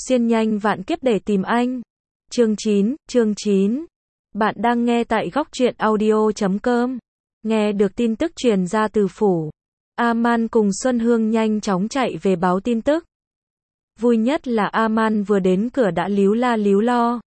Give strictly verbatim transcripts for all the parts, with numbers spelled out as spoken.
Xuyên nhanh vạn kiếp để tìm anh. Chương chín, chương chín. Bạn đang nghe tại góc truyện audio chấm com. Nghe được tin tức truyền ra từ phủ, Aman cùng Xuân Hương nhanh chóng chạy về báo tin tức. Vui nhất là Aman vừa đến cửa đã líu la líu lo.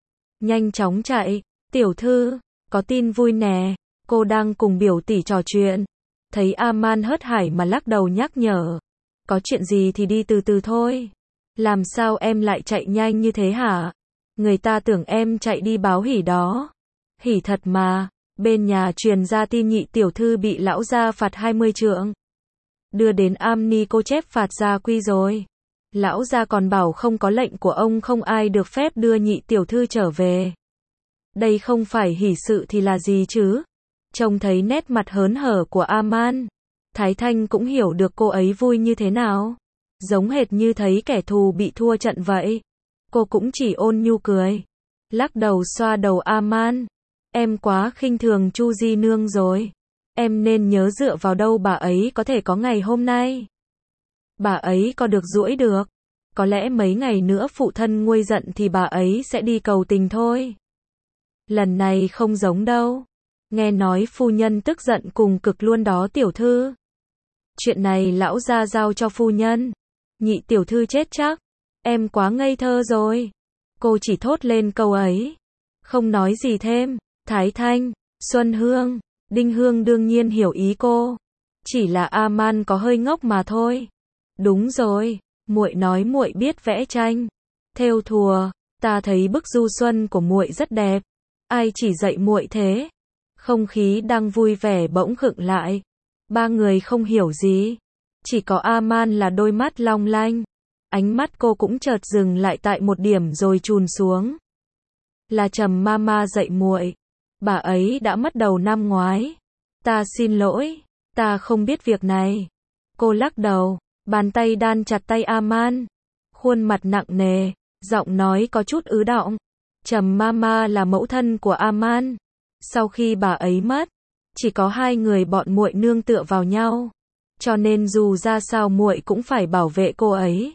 Nhanh chóng chạy, tiểu thư, có tin vui nè. Cô đang cùng biểu tỷ trò chuyện, thấy Aman hớt hải mà lắc đầu nhắc nhở. Có chuyện gì thì đi từ từ thôi. Làm sao em lại chạy nhanh như thế hả? Người ta tưởng em chạy đi báo hỉ đó. Hỉ thật mà, bên nhà truyền ra tin nhị tiểu thư bị lão gia phạt hai mươi trượng. Đưa đến Amni cô chép phạt gia quy rồi. Lão gia còn bảo không có lệnh của ông không ai được phép đưa nhị tiểu thư trở về. Đây không phải hỉ sự thì là gì chứ? Trông thấy nét mặt hớn hở của Aman, Thái Thanh cũng hiểu được cô ấy vui như thế nào. Giống hệt như thấy kẻ thù bị thua trận vậy. Cô cũng chỉ ôn nhu cười, lắc đầu xoa đầu Aman. Em quá khinh thường Chu Di Nương rồi. Em nên nhớ dựa vào đâu bà ấy có thể có ngày hôm nay. Bà ấy có được duỗi được. Có lẽ mấy ngày nữa phụ thân nguôi giận thì bà ấy sẽ đi cầu tình thôi. Lần này không giống đâu. Nghe nói phu nhân tức giận cùng cực luôn đó tiểu thư. Chuyện này lão gia giao cho phu nhân. Nhị tiểu thư chết chắc. Em quá ngây thơ rồi. Cô chỉ thốt lên câu ấy, không nói gì thêm. Thái Thanh, Xuân Hương, Đinh Hương đương nhiên hiểu ý cô. Chỉ là Aman có hơi ngốc mà thôi. Đúng rồi, muội nói muội biết vẽ tranh, thêu thùa. Ta thấy bức du xuân của muội rất đẹp. Ai chỉ dạy muội thế? Không khí đang vui vẻ bỗng khựng lại. Ba người không hiểu gì. Chỉ có Aman là đôi mắt long lanh. Ánh mắt cô cũng chợt dừng lại tại một điểm rồi chùn xuống. Là Trầm Mama dạy muội. Bà ấy đã mất đầu năm ngoái. Ta xin lỗi, ta không biết việc này. Cô lắc đầu, bàn tay đan chặt tay Aman. Khuôn mặt nặng nề, giọng nói có chút ứ đọng. Trầm Mama là mẫu thân của Aman. Sau khi bà ấy mất, chỉ có hai người bọn muội nương tựa vào nhau. Cho nên dù ra sao muội cũng phải bảo vệ cô ấy.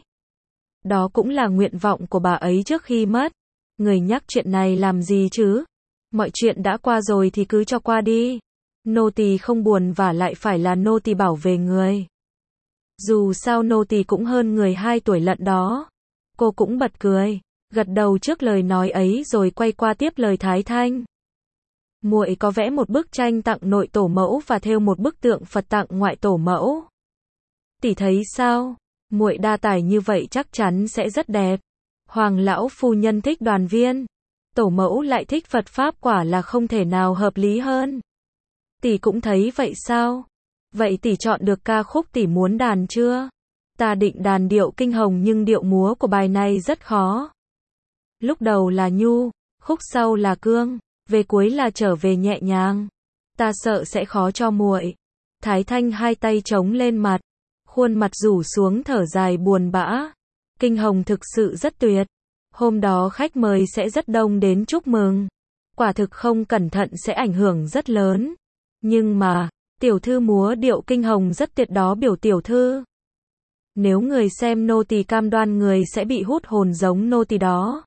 Đó cũng là nguyện vọng của bà ấy trước khi mất. Người nhắc chuyện này làm gì chứ? Mọi chuyện đã qua rồi thì cứ cho qua đi. Nô tỳ không buồn và lại phải là nô tỳ bảo vệ người. Dù sao nô tỳ cũng hơn người hai tuổi lận đó. Cô cũng bật cười, gật đầu trước lời nói ấy rồi quay qua tiếp lời Thái Thanh. Muội có vẽ một bức tranh tặng nội tổ mẫu và thêu một bức tượng Phật tặng ngoại tổ mẫu. Tỷ thấy sao? Muội đa tài như vậy chắc chắn sẽ rất đẹp. Hoàng lão phu nhân thích đoàn viên, tổ mẫu lại thích Phật pháp, quả là không thể nào hợp lý hơn. Tỷ cũng thấy vậy sao? Vậy tỷ chọn được ca khúc tỷ muốn đàn chưa? Ta định đàn điệu kinh hồng nhưng điệu múa của bài này rất khó. Lúc đầu là nhu, khúc sau là cương, về cuối là trở về nhẹ nhàng. Ta sợ sẽ khó cho muội. Thái Thanh hai tay chống lên mặt, khuôn mặt rủ xuống thở dài buồn bã. Kinh hồng thực sự rất tuyệt. Hôm đó khách mời sẽ rất đông đến chúc mừng. Quả thực không cẩn thận sẽ ảnh hưởng rất lớn. Nhưng mà, tiểu thư múa điệu kinh hồng rất tuyệt đó biểu tiểu thư. Nếu người xem nô tỳ cam đoan người sẽ bị hút hồn giống nô tỳ đó.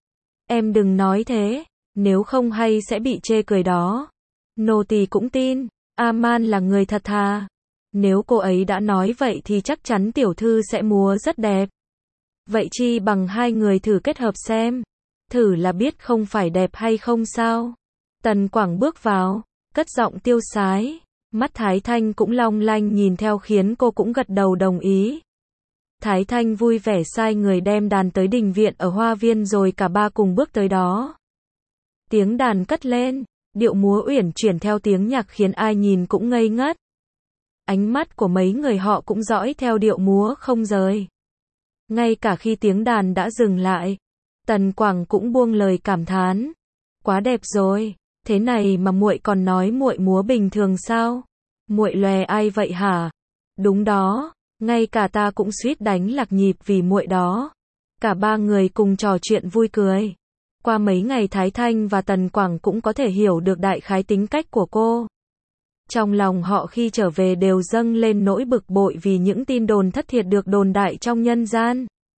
Em đừng nói thế, nếu không hay sẽ bị chê cười đó. Nô tỳ cũng tin, Aman là người thật thà. Nếu cô ấy đã nói vậy thì chắc chắn tiểu thư sẽ múa rất đẹp. Vậy chi bằng hai người thử kết hợp xem. Thử là biết không phải đẹp hay không sao. Tần Quảng bước vào, cất giọng tiêu sái. Mắt Thái Thanh cũng long lanh nhìn theo khiến cô cũng gật đầu đồng ý. Thái Thanh vui vẻ sai người đem đàn tới đình viện ở hoa viên rồi cả ba cùng bước tới đó. Tiếng đàn cất lên, điệu múa uyển chuyển theo tiếng nhạc khiến ai nhìn cũng ngây ngất. Ánh mắt của mấy người họ cũng dõi theo điệu múa không rời. Ngay cả khi tiếng đàn đã dừng lại, Tần Quảng cũng buông lời cảm thán. Quá đẹp rồi, thế này mà muội còn nói muội múa bình thường sao? Muội lòe ai vậy hả? Đúng đó, ngay cả ta cũng suýt đánh lạc nhịp vì muội đó. Cả ba người cùng trò chuyện vui cười. Qua mấy ngày Thái Thanh và Tần Quảng cũng có thể hiểu được đại khái tính cách của cô. Trong lòng họ khi trở về đều dâng lên nỗi bực bội vì những tin đồn thất thiệt được đồn đại trong nhân gian.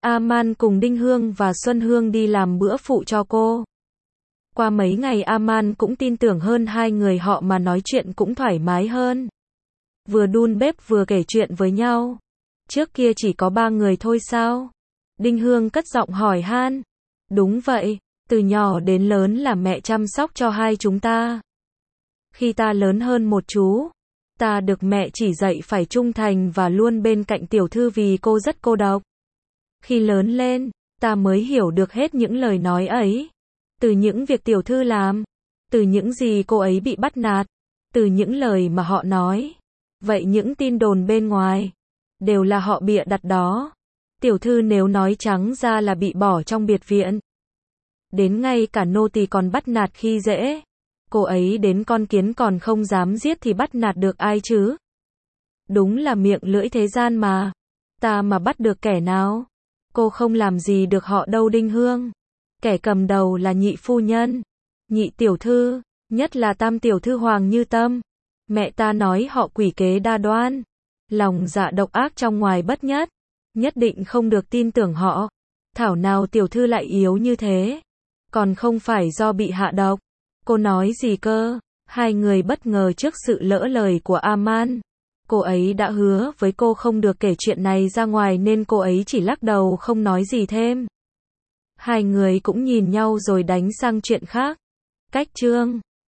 Aman cùng Đinh Hương và Xuân Hương đi làm bữa phụ cho cô. Qua mấy ngày Aman cũng tin tưởng hơn hai người họ mà nói chuyện cũng thoải mái hơn. Vừa đun bếp vừa kể chuyện với nhau. Trước kia chỉ có ba người thôi sao? Đinh Hương cất giọng hỏi han. Đúng vậy, từ nhỏ đến lớn là mẹ chăm sóc cho hai chúng ta. Khi ta lớn hơn một chú, ta được mẹ chỉ dạy phải trung thành và luôn bên cạnh tiểu thư vì cô rất cô độc. Khi lớn lên, ta mới hiểu được hết những lời nói ấy. Từ những việc tiểu thư làm, từ những gì cô ấy bị bắt nạt, từ những lời mà họ nói. Vậy những tin đồn bên ngoài, đều là họ bịa đặt đó. Tiểu thư nếu nói trắng ra là bị bỏ trong biệt viện. Đến ngay cả nô tỳ còn bắt nạt khi dễ. Cô ấy đến con kiến còn không dám giết thì bắt nạt được ai chứ? Đúng là miệng lưỡi thế gian mà. Ta mà bắt được kẻ nào? Cô không làm gì được họ đâu Đinh Hương. Kẻ cầm đầu là nhị phu nhân, nhị tiểu thư, nhất là tam tiểu thư Hoàng Như Tâm. Mẹ ta nói họ quỷ kế đa đoan, lòng dạ độc ác trong ngoài bất nhất. Nhất định không được tin tưởng họ. Thảo nào tiểu thư lại yếu như thế? Còn không phải do bị hạ độc. Cô nói gì cơ? Hai người bất ngờ trước sự lỡ lời của Aman. Cô ấy đã hứa với cô không được kể chuyện này ra ngoài nên cô ấy chỉ lắc đầu không nói gì thêm. Hai người cũng nhìn nhau rồi đánh sang chuyện khác. Cách chương